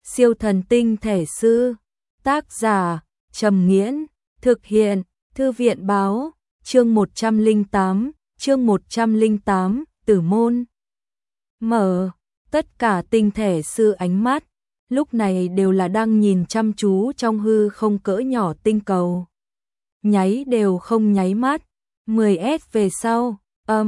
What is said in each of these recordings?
Siêu thần tinh thể sư. Tác giả Trầm Nghiễn. Thực hiện Thư viện báo. Chương 108, Tử môn. Mở. Tất cả tinh thể sư ánh mắt lúc này đều là đang nhìn chăm chú trong hư không cỡ nhỏ tinh cầu. Nháy đều không nháy mắt. 10s về sau,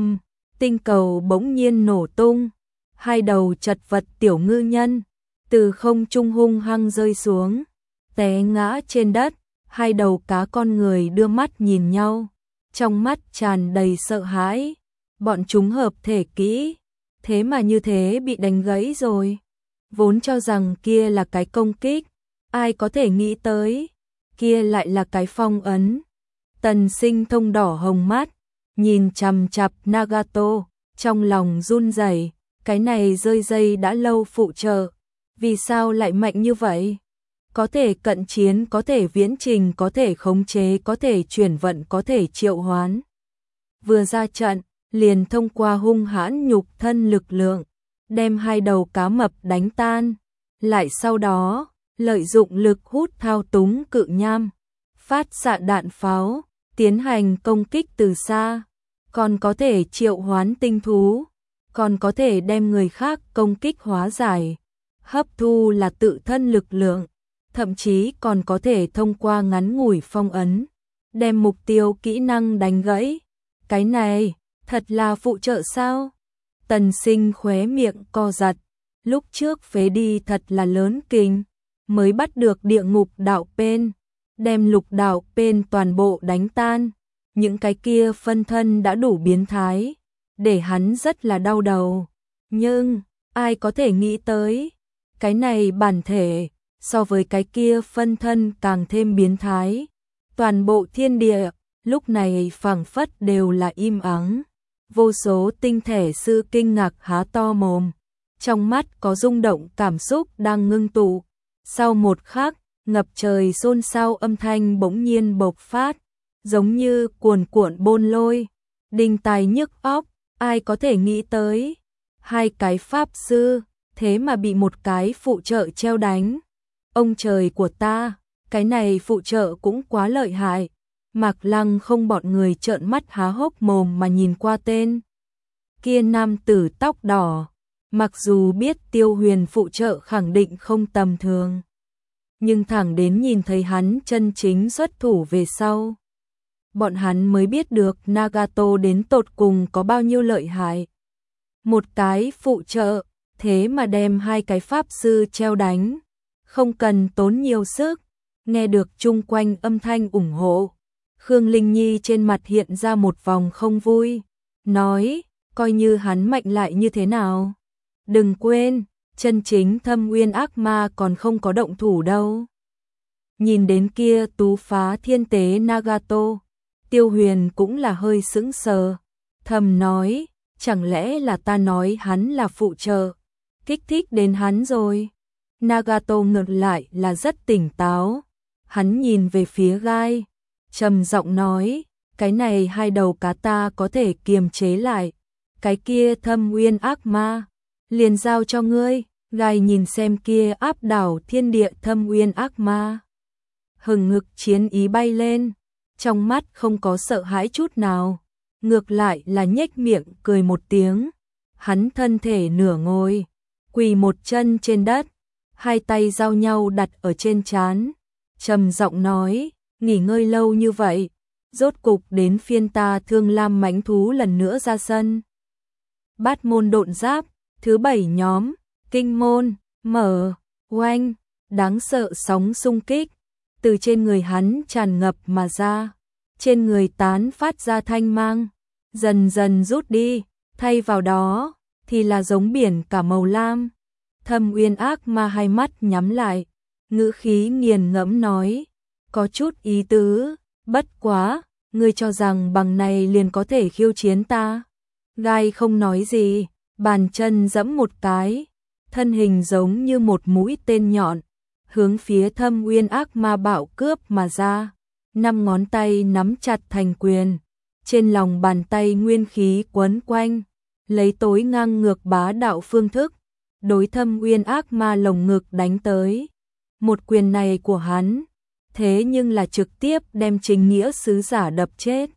tinh cầu bỗng nhiên nổ tung. Hai đầu chật vật tiểu ngư nhân từ không trung hung hăng rơi xuống, té ngã trên đất. Hai đầu cá con người đưa mắt nhìn nhau, trong mắt tràn đầy sợ hãi. Bọn chúng hợp thể kỹ, thế mà như thế bị đánh gãy rồi. Vốn cho rằng kia là cái công kích, ai có thể nghĩ tới, kia lại là cái phong ấn. Tần Sinh thông đỏ hồng mắt, nhìn chằm chằm Nagato, trong lòng run rẩy. Cái này rơi dây đã lâu phụ trợ, vì sao lại mạnh như vậy? Có thể cận chiến, có thể viễn trình, có thể khống chế, có thể chuyển vận, có thể triệu hoán. Vừa ra trận, liền thông qua hung hãn nhục thân lực lượng, đem hai đầu cá mập đánh tan. Lại sau đó, lợi dụng lực hút thao túng cự nham, phát xạ đạn pháo, tiến hành công kích từ xa. Còn có thể triệu hoán tinh thú, còn có thể đem người khác công kích hóa giải, hấp thu là tự thân lực lượng, thậm chí còn có thể thông qua ngắn ngủi phong ấn, đem mục tiêu kỹ năng đánh gãy. Cái này, thật là phụ trợ sao? Tần Sinh khóe miệng co giật, lúc trước phế đi thật là lớn kinh, mới bắt được địa ngục đạo bên, đem lục đạo bên toàn bộ đánh tan. Những cái kia phân thân đã đủ biến thái, để hắn rất là đau đầu. Nhưng, ai có thể nghĩ tới, cái này bản thể, so với cái kia phân thân càng thêm biến thái. Toàn bộ thiên địa, lúc này phảng phất đều là im ắng. Vô số tinh thể sư kinh ngạc há to mồm, trong mắt có rung động cảm xúc đang ngưng tụ. Sau một khắc, ngập trời xôn xao âm thanh bỗng nhiên bộc phát, giống như cuồn cuộn bôn lôi, đinh tai nhức óc. Ai có thể nghĩ tới, hai cái pháp sư, thế mà bị một cái phụ trợ treo đánh. Ông trời của ta, cái này phụ trợ cũng quá lợi hại. Mạc Lăng không bọn người trợn mắt há hốc mồm mà nhìn qua tên kia nam tử tóc đỏ. Mặc dù biết Tiêu Huyền phụ trợ khẳng định không tầm thường, nhưng thẳng đến nhìn thấy hắn chân chính xuất thủ về sau, bọn hắn mới biết được Nagato đến tột cùng có bao nhiêu lợi hại. Một cái phụ trợ, thế mà đem hai cái pháp sư treo đánh, không cần tốn nhiều sức. Nghe được chung quanh âm thanh ủng hộ, Khương Linh Nhi trên mặt hiện ra một vòng không vui, nói, coi như hắn mạnh lại như thế nào, đừng quên, chân chính Thâm Uyên ác ma còn không có động thủ đâu. Nhìn đến kia tú phá thiên tế Nagato, Tiêu Huyền cũng là hơi sững sờ, thầm nói, chẳng lẽ là ta nói hắn là phụ trợ, kích thích đến hắn rồi. Nagato ngược lại là rất tỉnh táo, hắn nhìn về phía gai, trầm giọng nói, cái này hai đầu cá ta có thể kiềm chế lại, cái kia Thâm Uyên ác ma, liền giao cho ngươi. Gai nhìn xem kia áp đảo thiên địa Thâm Uyên ác ma, hừng ngực chiến ý bay lên, trong mắt không có sợ hãi chút nào, ngược lại là nhếch miệng cười một tiếng. Hắn thân thể nửa ngồi, quỳ một chân trên đất, hai tay giao nhau đặt ở trên trán, trầm giọng nói, nghỉ ngơi lâu như vậy, rốt cục đến phiên ta Thương Lam mãnh thú lần nữa ra sân. Bát môn độn giáp, thứ 7 nhóm, kinh môn, mở, oanh, đáng sợ sóng xung kích, từ trên người hắn tràn ngập mà ra, trên người tán phát ra thanh mang, dần dần rút đi, thay vào đó, thì là giống biển cả màu lam. Thâm Uyên ác ma hai mắt nhắm lại, ngữ khí nghiền ngẫm nói, có chút ý tứ, bất quá, ngươi cho rằng bằng này liền có thể khiêu chiến ta. Gai không nói gì, bàn chân giẫm một cái, thân hình giống như một mũi tên nhọn, hướng phía Thâm Uyên ác ma bạo cướp mà ra. 5 ngón tay nắm chặt thành quyền, trên lòng bàn tay nguyên khí quấn quanh, lấy tối ngang ngược bá đạo phương thức, đối Thâm Uyên ác ma lồng ngực đánh tới. Một quyền này của hắn, thế nhưng là trực tiếp đem chính nghĩa sứ giả đập chết.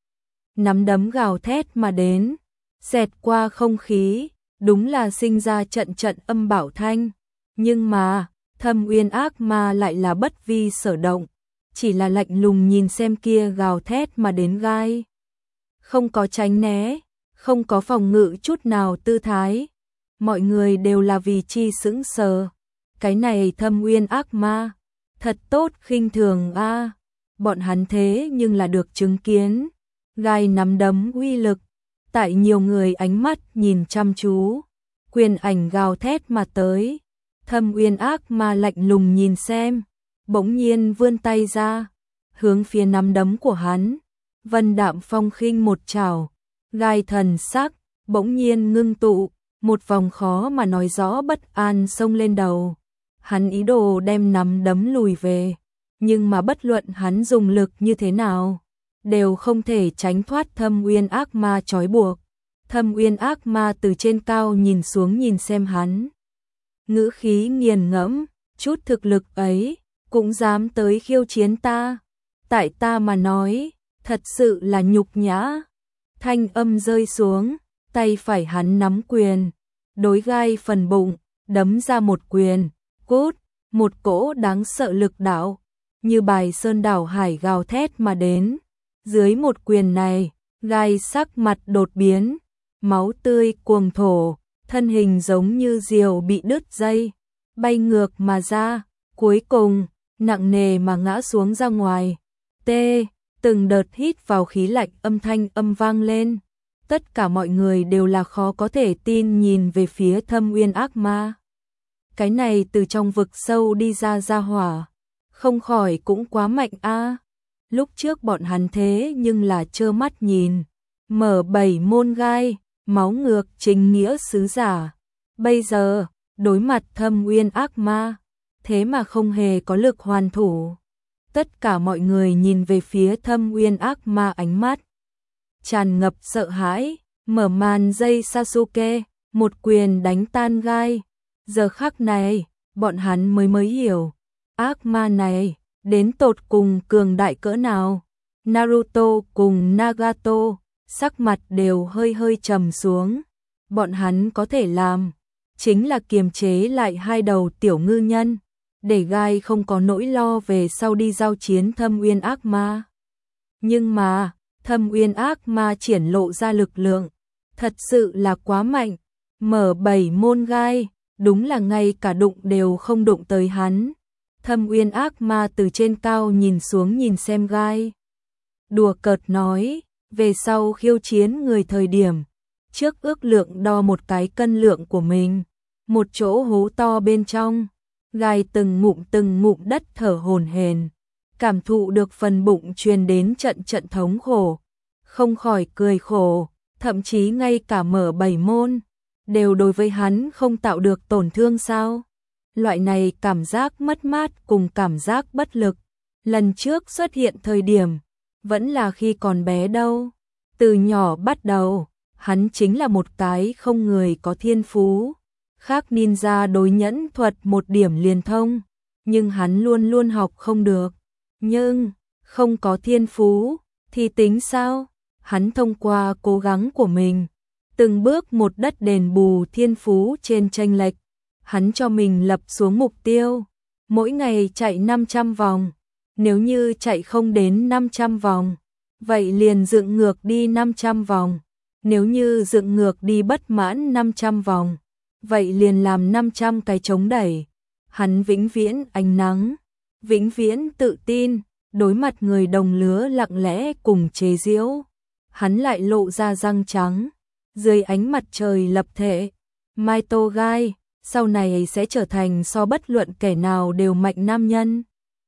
Nắm đấm gào thét mà đến, xẹt qua không khí, đúng là sinh ra trận trận âm bảo thanh. Nhưng mà, Thâm Uyên ác ma lại là bất vi sở động, chỉ là lạnh lùng nhìn xem kia gào thét mà đến gai. Không có tránh né, không có phòng ngự chút nào tư thái. Mọi người đều là vì chi sững sờ. Cái này Thâm Uyên ác ma, thật tốt khinh thường a. Bọn hắn thế nhưng là được chứng kiến. Gai nắm đấm uy lực, tại nhiều người ánh mắt nhìn chăm chú. Quyền ảnh gào thét mà tới. Thâm Uyên ác ma lạnh lùng nhìn xem, bỗng nhiên vươn tay ra, hướng phía nắm đấm của hắn. Vân Đạm Phong khinh một chảo, gai thần sắc, bỗng nhiên ngưng tụ, một vòng khó mà nói rõ bất an xông lên đầu. Hắn ý đồ đem nắm đấm lùi về, nhưng mà bất luận hắn dùng lực như thế nào, đều không thể tránh thoát Thâm Uyên ác ma trói buộc. Thâm Uyên ác ma từ trên cao nhìn xuống nhìn xem hắn. Ngữ khí nghiền ngẫm, chút thực lực ấy, cũng dám tới khiêu chiến ta. Tại ta mà nói, thật sự là nhục nhã. Thanh âm rơi xuống, tay phải hắn nắm quyền, đối gai phần bụng, đấm ra một quyền, cút, một cỗ đáng sợ lực đạo, như bài sơn đảo hải gào thét mà đến. Dưới một quyền này, gai sắc mặt đột biến, máu tươi cuồng thổ, thân hình giống như diều bị đứt dây, bay ngược mà ra, cuối cùng, nặng nề mà ngã xuống ra ngoài. Từng đợt hít vào khí lạnh âm thanh âm vang lên. Tất cả mọi người đều là khó có thể tin nhìn về phía Thâm Uyên ác ma. Cái này từ trong vực sâu đi ra ra hỏa, không khỏi cũng quá mạnh a. Lúc trước bọn hắn thế nhưng là trơ mắt nhìn, mở 7 môn gai, máu ngược chính nghĩa sứ giả. Bây giờ, đối mặt Thâm Uyên ác ma, thế mà không hề có lực hoàn thủ. Tất cả mọi người nhìn về phía Thâm Uyên ác ma ánh mắt tràn ngập sợ hãi. Mở màn dây Sasuke, một quyền đánh tan gai. Giờ khắc này, bọn hắn mới hiểu, ác ma này đến tột cùng cường đại cỡ nào. Naruto cùng Nagato, sắc mặt đều hơi trầm xuống. Bọn hắn có thể làm, chính là kiềm chế lại hai đầu tiểu ngư nhân, để gai không có nỗi lo về sau đi giao chiến Thâm Uyên ác ma. Nhưng mà, Thâm Uyên ác ma triển lộ ra lực lượng, thật sự là quá mạnh. Mở 7 môn gai, đúng là ngay cả đụng đều không đụng tới hắn. Thâm Uyên ác ma từ trên cao nhìn xuống nhìn xem gai. Đùa cợt nói, về sau khiêu chiến người thời điểm, trước ước lượng đo một cái cân lượng của mình. Một chỗ hố to bên trong, gai từng ngụm đất thở hổn hển, cảm thụ được phần bụng truyền đến trận trận thống khổ, không khỏi cười khổ. Thậm chí ngay cả mở 7 môn, đều đối với hắn không tạo được tổn thương sao. Loại này cảm giác mất mát cùng cảm giác bất lực, lần trước xuất hiện thời điểm, vẫn là khi còn bé đâu. Từ nhỏ bắt đầu, hắn chính là một cái không người có thiên phú. Khác ninja đối nhẫn thuật một điểm liền thông, nhưng hắn luôn luôn học không được. Nhưng, không có thiên phú, thì tính sao? Hắn thông qua cố gắng của mình, từng bước một đất đền bù thiên phú trên chênh lệch. Hắn cho mình lập xuống mục tiêu, mỗi ngày chạy 500 vòng. Nếu như chạy không đến 500 vòng, vậy liền dựng ngược đi 500 vòng. Nếu như dựng ngược đi bất mãn 500 vòng, vậy liền làm 500 cái chống đẩy. Hắn vĩnh viễn ánh nắng, vĩnh viễn tự tin, đối mặt người đồng lứa lặng lẽ cùng chế giễu. Hắn lại lộ ra răng trắng, dưới ánh mặt trời lập thể. Maito Gai, sau này sẽ trở thành so bất luận kẻ nào đều mạnh nam nhân.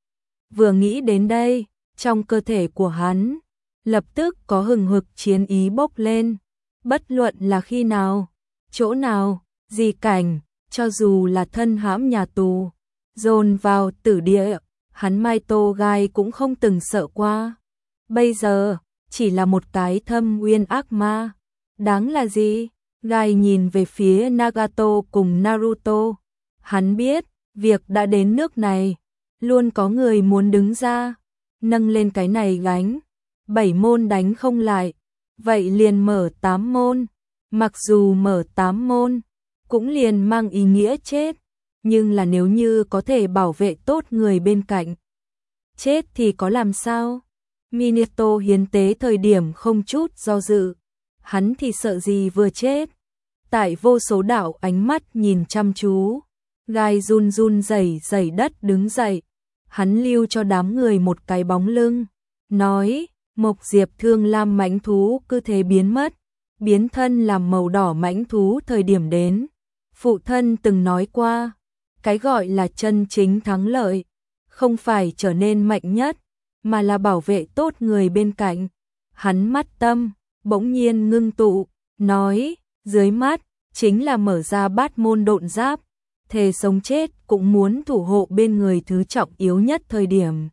Vừa nghĩ đến đây, trong cơ thể của hắn, lập tức có hừng hực chiến ý bốc lên. Bất luận là khi nào, chỗ nào, gì cảnh, cho dù là thân hãm nhà tù, dồn vào tử địa, hắn Maito Gai cũng không từng sợ qua. Bây giờ, chỉ là một cái Thâm Uyên ác ma. Đáng là gì? Gai nhìn về phía Nagato cùng Naruto. Hắn biết, việc đã đến nước này, luôn có người muốn đứng ra, nâng lên cái này gánh. 7 môn đánh không lại, vậy liền mở 8 môn. Mặc dù mở 8 môn, cũng liền mang ý nghĩa chết, nhưng là nếu như có thể bảo vệ tốt người bên cạnh, chết thì có làm sao? Minato hiến tế thời điểm không chút do dự, hắn thì sợ gì vừa chết. Tại vô số đạo ánh mắt nhìn chăm chú, Gai run run rẩy rẩy đất đứng dậy, hắn lưu cho đám người một cái bóng lưng, nói, Mộc Diệp Thương Lam mãnh thú cứ thế biến mất, biến thân làm màu đỏ mãnh thú thời điểm đến. Phụ thân từng nói qua, cái gọi là chân chính thắng lợi, không phải trở nên mạnh nhất, mà là bảo vệ tốt người bên cạnh. Hắn mắt tâm, bỗng nhiên ngưng tụ, nói, dưới mắt, chính là mở ra bát môn độn giáp, thề sống chết cũng muốn thủ hộ bên người thứ trọng yếu nhất thời điểm.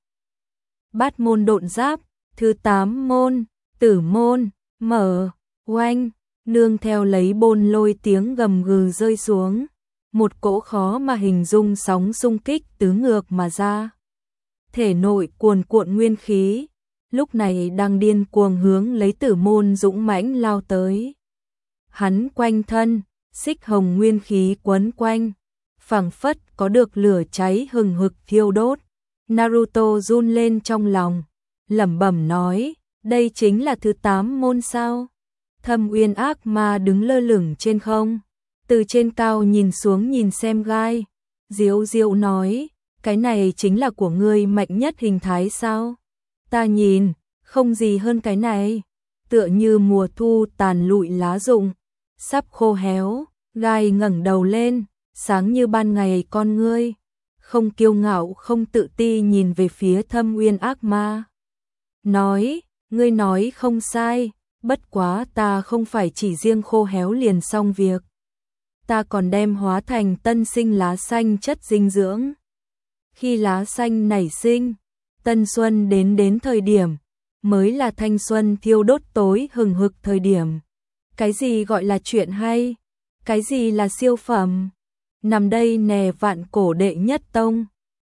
Bát môn độn giáp, thứ 8 môn, tử môn, mở, oanh, nương theo lấy bôn lôi tiếng gầm gừ rơi xuống. Một cỗ khó mà hình dung sóng xung kích tứ ngược mà ra. Thể nội cuồn cuộn nguyên khí, lúc này đang điên cuồng hướng lấy tử môn dũng mãnh lao tới. Hắn quanh thân, xích hồng nguyên khí quấn quanh, phảng phất có được lửa cháy hừng hực thiêu đốt. Naruto run lên trong lòng, lẩm bẩm nói, đây chính là thứ 8 môn sao? Thâm Uyên ác ma đứng lơ lửng trên không, từ trên cao nhìn xuống nhìn xem Gai, diếu diếu nói, cái này chính là của ngươi mạnh nhất hình thái sao? Ta nhìn, không gì hơn cái này, tựa như mùa thu tàn lụi lá rụng, sắp khô héo. Gai ngẩng đầu lên, sáng như ban ngày con ngươi, không kiêu ngạo không tự ti nhìn về phía Thâm Uyên ác ma. Nói, ngươi nói không sai, bất quá ta không phải chỉ riêng khô héo liền xong việc. Ta còn đem hóa thành tân sinh lá xanh chất dinh dưỡng. Khi lá xanh nảy sinh, tân xuân đến thời điểm, mới là thanh xuân thiêu đốt tối hừng hực thời điểm. Cái gì gọi là chuyện hay? Cái gì là siêu phẩm? Nằm đây nè vạn cổ đệ nhất tông,